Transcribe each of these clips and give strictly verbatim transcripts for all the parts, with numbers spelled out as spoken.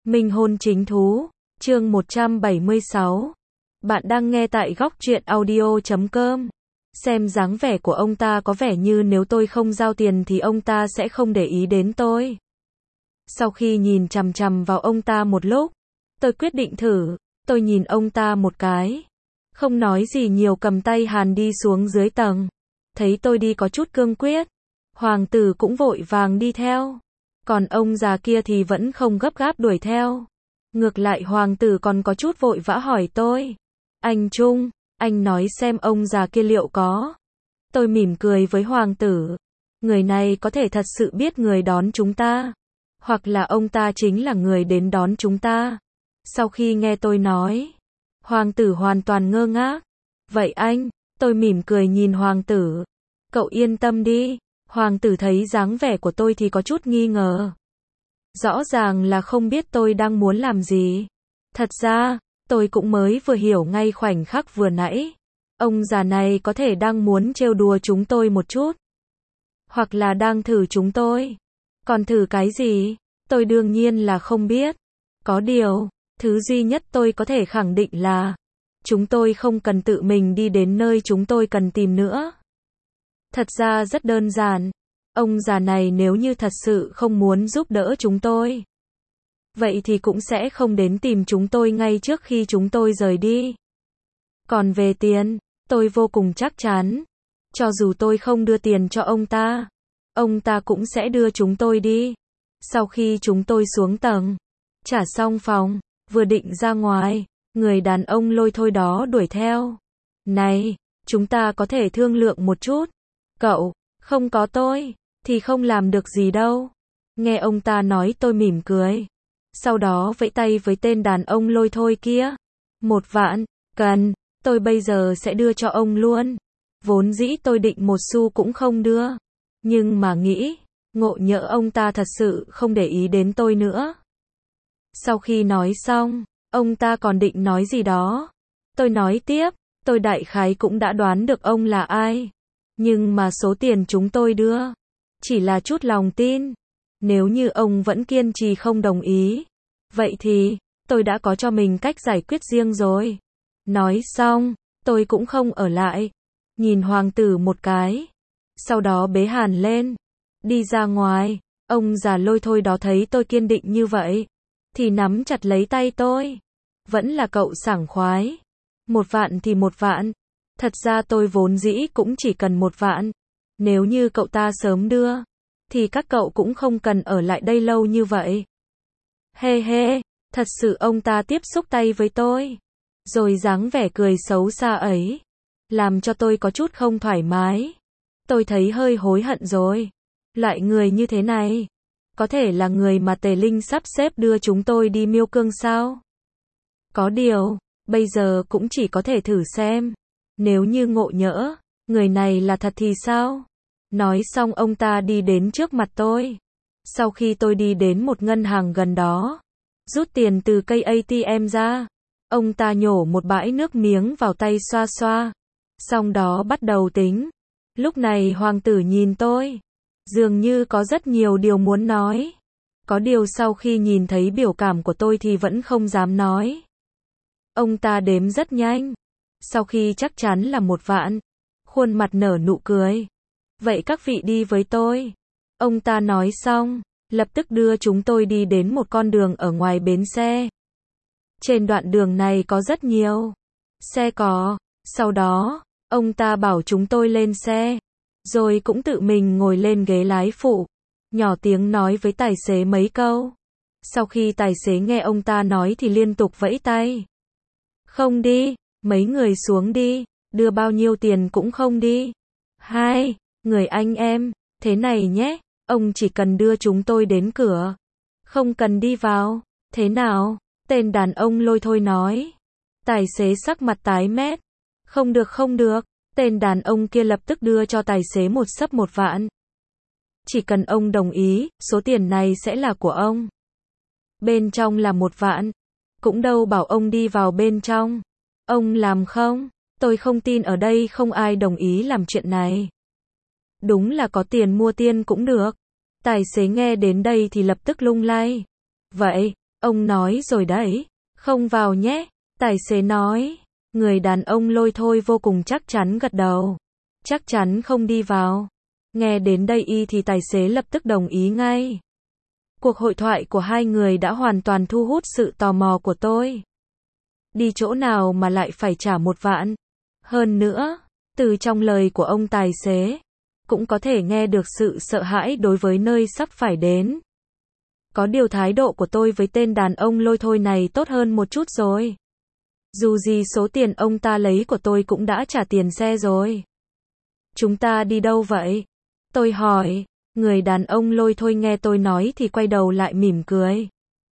Minh hôn chính thú, chương một trăm bảy mươi sáu. Bạn đang nghe tại góc truyện audio chấm com. Xem dáng vẻ của ông ta có vẻ như nếu tôi không giao tiền thì ông ta sẽ không để ý đến tôi. Sau khi nhìn chằm chằm vào ông ta một lúc, tôi quyết định thử, tôi nhìn ông ta một cái. Không nói gì nhiều cầm tay Hàn đi xuống dưới tầng. Thấy tôi đi có chút cương quyết, hoàng tử cũng vội vàng đi theo. Còn ông già kia thì vẫn không gấp gáp đuổi theo. Ngược lại hoàng tử còn có chút vội vã hỏi tôi. Anh Trung, anh nói xem ông già kia liệu có. Tôi mỉm cười với hoàng tử. Người này có thể thật sự biết người đón chúng ta. Hoặc là ông ta chính là người đến đón chúng ta. Sau khi nghe tôi nói, hoàng tử hoàn toàn ngơ ngác. Vậy anh, tôi mỉm cười nhìn hoàng tử. Cậu yên tâm đi. Hoàng tử thấy dáng vẻ của tôi thì có chút nghi ngờ. Rõ ràng là không biết tôi đang muốn làm gì. Thật ra, tôi cũng mới vừa hiểu ngay khoảnh khắc vừa nãy. Ông già này có thể đang muốn trêu đùa chúng tôi một chút. Hoặc là đang thử chúng tôi. Còn thử cái gì? Tôi đương nhiên là không biết. Có điều, thứ duy nhất tôi có thể khẳng định là chúng tôi không cần tự mình đi đến nơi chúng tôi cần tìm nữa. Thật ra rất đơn giản. Ông già này nếu như thật sự không muốn giúp đỡ chúng tôi, vậy thì cũng sẽ không đến tìm chúng tôi ngay trước khi chúng tôi rời đi. Còn về tiền, tôi vô cùng chắc chắn. Cho dù tôi không đưa tiền cho ông ta, ông ta cũng sẽ đưa chúng tôi đi. Sau khi chúng tôi xuống tầng, trả xong phòng, vừa định ra ngoài, người đàn ông lôi thôi đó đuổi theo. Này, chúng ta có thể thương lượng một chút. Cậu, không có tôi, thì không làm được gì đâu. Nghe ông ta nói tôi mỉm cười. Sau đó vẫy tay với tên đàn ông lôi thôi kia. Một vạn, cần, tôi bây giờ sẽ đưa cho ông luôn. Vốn dĩ tôi định một xu cũng không đưa. Nhưng mà nghĩ, ngộ nhỡ ông ta thật sự không để ý đến tôi nữa. Sau khi nói xong, ông ta còn định nói gì đó. Tôi nói tiếp, tôi đại khái cũng đã đoán được ông là ai. Nhưng mà số tiền chúng tôi đưa, chỉ là chút lòng tin. Nếu như ông vẫn kiên trì không đồng ý, vậy thì, tôi đã có cho mình cách giải quyết riêng rồi. Nói xong, tôi cũng không ở lại. Nhìn hoàng tử một cái. Sau đó bế Hàn lên. Đi ra ngoài, ông già lôi thôi đó thấy tôi kiên định như vậy. Thì nắm chặt lấy tay tôi. Vẫn là cậu sảng khoái. Một vạn thì một vạn. Thật ra tôi vốn dĩ cũng chỉ cần một vạn. Nếu như cậu ta sớm đưa, thì các cậu cũng không cần ở lại đây lâu như vậy. Hê hê, thật sự ông ta tiếp xúc tay với tôi. Rồi dáng vẻ cười xấu xa ấy. Làm cho tôi có chút không thoải mái. Tôi thấy hơi hối hận rồi. Loại người như thế này, có thể là người mà Tề Linh sắp xếp đưa chúng tôi đi Miêu Cương sao? Có điều, bây giờ cũng chỉ có thể thử xem. Nếu như ngộ nhỡ, người này là thật thì sao? Nói xong ông ta đi đến trước mặt tôi. Sau khi tôi đi đến một ngân hàng gần đó, rút tiền từ cây a tê em ra, ông ta nhổ một bãi nước miếng vào tay xoa xoa. Xong đó bắt đầu tính. Lúc này hoàng tử nhìn tôi, dường như có rất nhiều điều muốn nói. Có điều sau khi nhìn thấy biểu cảm của tôi thì vẫn không dám nói. Ông ta đếm rất nhanh. Sau khi chắc chắn là một vạn, khuôn mặt nở nụ cười. Vậy các vị đi với tôi. Ông ta nói xong, lập tức đưa chúng tôi đi đến một con đường ở ngoài bến xe. Trên đoạn đường này có rất nhiều xe cò. Sau đó, ông ta bảo chúng tôi lên xe, rồi cũng tự mình ngồi lên ghế lái phụ, nhỏ tiếng nói với tài xế mấy câu. Sau khi tài xế nghe ông ta nói thì liên tục vẫy tay. Không đi, mấy người xuống đi, đưa bao nhiêu tiền cũng không đi. Hai, người anh em, thế này nhé, ông chỉ cần đưa chúng tôi đến cửa, không cần đi vào, thế nào? Tên đàn ông lôi thôi nói. Tài xế sắc mặt tái mét. Không được không được, tên đàn ông kia lập tức đưa cho tài xế một xấp một vạn. Chỉ cần ông đồng ý, số tiền này sẽ là của ông. Bên trong là một vạn. Cũng đâu bảo ông đi vào bên trong. Ông làm không? Tôi không tin ở đây không ai đồng ý làm chuyện này. Đúng là có tiền mua tiên cũng được. Tài xế nghe đến đây thì lập tức lung lay. Vậy, Ông nói rồi đấy, không vào nhé. Tài xế nói. Người đàn ông lôi thôi vô cùng chắc chắn gật đầu. Chắc chắn không đi vào. Nghe đến đây y thì tài xế lập tức đồng ý ngay. Cuộc hội thoại của hai người đã hoàn toàn thu hút sự tò mò của tôi. Đi chỗ nào mà lại phải trả một vạn? Hơn nữa, từ trong lời của ông tài xế, cũng có thể nghe được sự sợ hãi đối với nơi sắp phải đến. Có điều thái độ của tôi với tên đàn ông lôi thôi này tốt hơn một chút rồi. Dù gì số tiền ông ta lấy của tôi cũng đã trả tiền xe rồi. Chúng ta đi đâu vậy? Tôi hỏi. Người đàn ông lôi thôi nghe tôi nói thì quay đầu lại mỉm cười.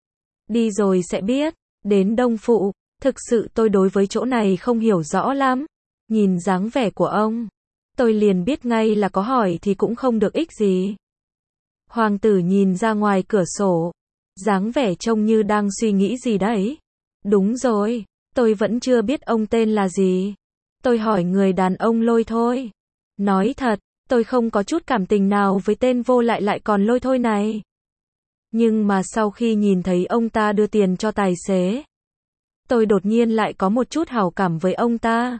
Đi rồi sẽ biết. Đến Đông Phụ. Thực sự tôi đối với chỗ này không hiểu rõ lắm. Nhìn dáng vẻ của ông, tôi liền biết ngay là có hỏi thì cũng không được ích gì. Hoàng tử nhìn ra ngoài cửa sổ, dáng vẻ trông như đang suy nghĩ gì đấy. Đúng rồi, tôi vẫn chưa biết ông tên là gì. Tôi hỏi người đàn ông lôi thôi. Nói thật, tôi không có chút cảm tình nào với tên vô lại lại còn lôi thôi này. Nhưng mà sau khi nhìn thấy ông ta đưa tiền cho tài xế, tôi đột nhiên lại có một chút hảo cảm với ông ta.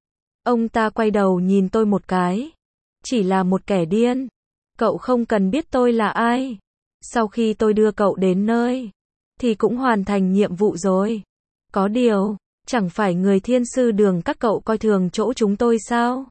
Ông ta quay đầu nhìn tôi một cái. Chỉ là một kẻ điên. Cậu không cần biết tôi là ai. Sau khi tôi đưa cậu đến nơi, thì cũng hoàn thành nhiệm vụ rồi. Có điều, chẳng phải người thiên sư đường các cậu coi thường chỗ chúng tôi sao?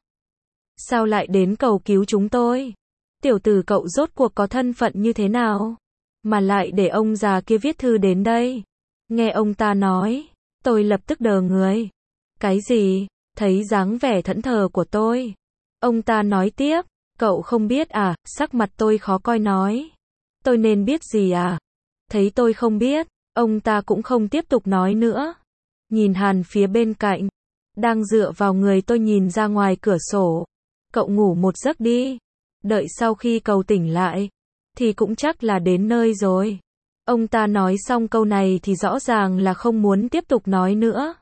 Sao lại đến cầu cứu chúng tôi? Tiểu tử cậu rốt cuộc có thân phận như thế nào? Mà lại để ông già kia viết thư đến đây. Nghe ông ta nói, tôi lập tức đờ người. Cái gì? Thấy dáng vẻ thẫn thờ của tôi. Ông ta nói tiếp, cậu không biết à? Sắc mặt tôi khó coi nói. Tôi nên biết gì à? Thấy tôi không biết, ông ta cũng không tiếp tục nói nữa. Nhìn Hàn phía bên cạnh, đang dựa vào người tôi nhìn ra ngoài cửa sổ. Cậu ngủ một giấc đi. Đợi sau khi cậu tỉnh lại, thì cũng chắc là đến nơi rồi. Ông ta nói xong câu này thì rõ ràng là không muốn tiếp tục nói nữa.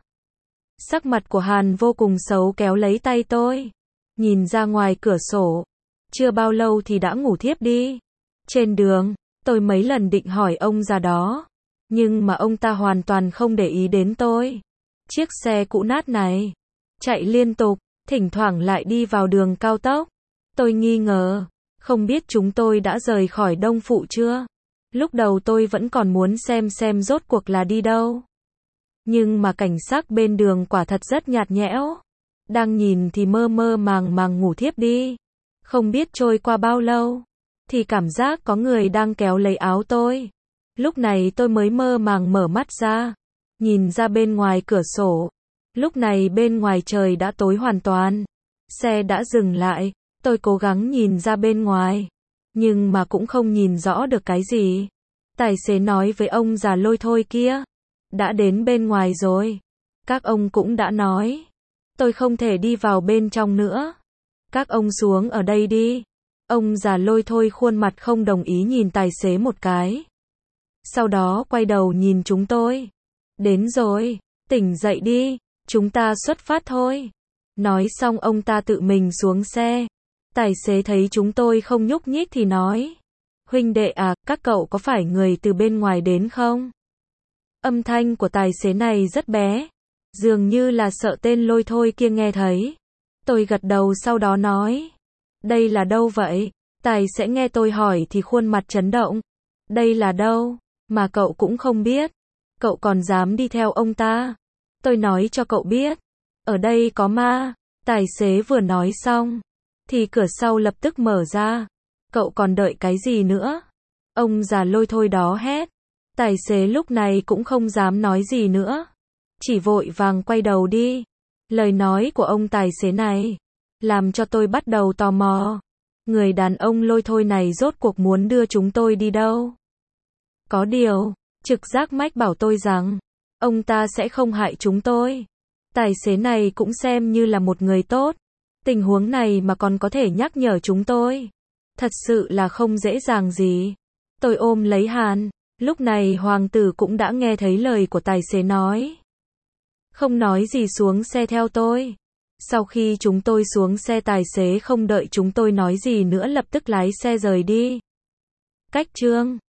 Sắc mặt của Hàn vô cùng xấu kéo lấy tay tôi. Nhìn ra ngoài cửa sổ. Chưa bao lâu thì đã ngủ thiếp đi. Trên đường, tôi mấy lần định hỏi ông già đó. Nhưng mà ông ta hoàn toàn không để ý đến tôi. Chiếc xe cũ nát này, chạy liên tục, thỉnh thoảng lại đi vào đường cao tốc. Tôi nghi ngờ, không biết chúng tôi đã rời khỏi Đông Phụ chưa? Lúc đầu tôi vẫn còn muốn xem xem rốt cuộc là đi đâu. Nhưng mà cảnh sắc bên đường quả thật rất nhạt nhẽo. Đang nhìn thì mơ mơ màng màng ngủ thiếp đi. Không biết trôi qua bao lâu, thì cảm giác có người đang kéo lấy áo tôi. Lúc này tôi mới mơ màng mở mắt ra. Nhìn ra bên ngoài cửa sổ. Lúc này bên ngoài trời đã tối hoàn toàn. Xe đã dừng lại. Tôi cố gắng nhìn ra bên ngoài. Nhưng mà cũng không nhìn rõ được cái gì. Tài xế nói với ông già lôi thôi kia. Đã đến bên ngoài rồi. Các ông cũng đã nói. Tôi không thể đi vào bên trong nữa. Các ông xuống ở đây đi. Ông già lôi thôi khuôn mặt không đồng ý nhìn tài xế một cái. Sau đó quay đầu nhìn chúng tôi. Đến rồi, tỉnh dậy đi, chúng ta xuất phát thôi. Nói xong ông ta tự mình xuống xe. Tài xế thấy chúng tôi không nhúc nhích thì nói. Huynh đệ à, các cậu có phải người từ bên ngoài đến không? Âm thanh của tài xế này rất bé. Dường như là sợ tên lôi thôi kia nghe thấy. Tôi gật đầu sau đó nói. Đây là đâu vậy? Tài xế nghe tôi hỏi thì khuôn mặt chấn động. Đây là đâu? Mà cậu cũng không biết. Cậu còn dám đi theo ông ta. Tôi nói cho cậu biết. Ở đây có ma. Tài xế vừa nói xong. Thì cửa sau lập tức mở ra. Cậu còn đợi cái gì nữa? Ông già lôi thôi đó hét. Tài xế lúc này cũng không dám nói gì nữa. Chỉ vội vàng quay đầu đi. Lời nói của ông tài xế này làm cho tôi bắt đầu tò mò. Người đàn ông lôi thôi này rốt cuộc muốn đưa chúng tôi đi đâu? Có điều, trực giác mách bảo tôi rằng ông ta sẽ không hại chúng tôi. Tài xế này cũng xem như là một người tốt. Tình huống này mà còn có thể nhắc nhở chúng tôi. Thật sự là không dễ dàng gì. Tôi ôm lấy Hàn. Lúc này hoàng tử cũng đã nghe thấy lời của tài xế nói. Không nói gì xuống xe theo tôi. Sau khi chúng tôi xuống xe tài xế không đợi chúng tôi nói gì nữa lập tức lái xe rời đi. Cách chương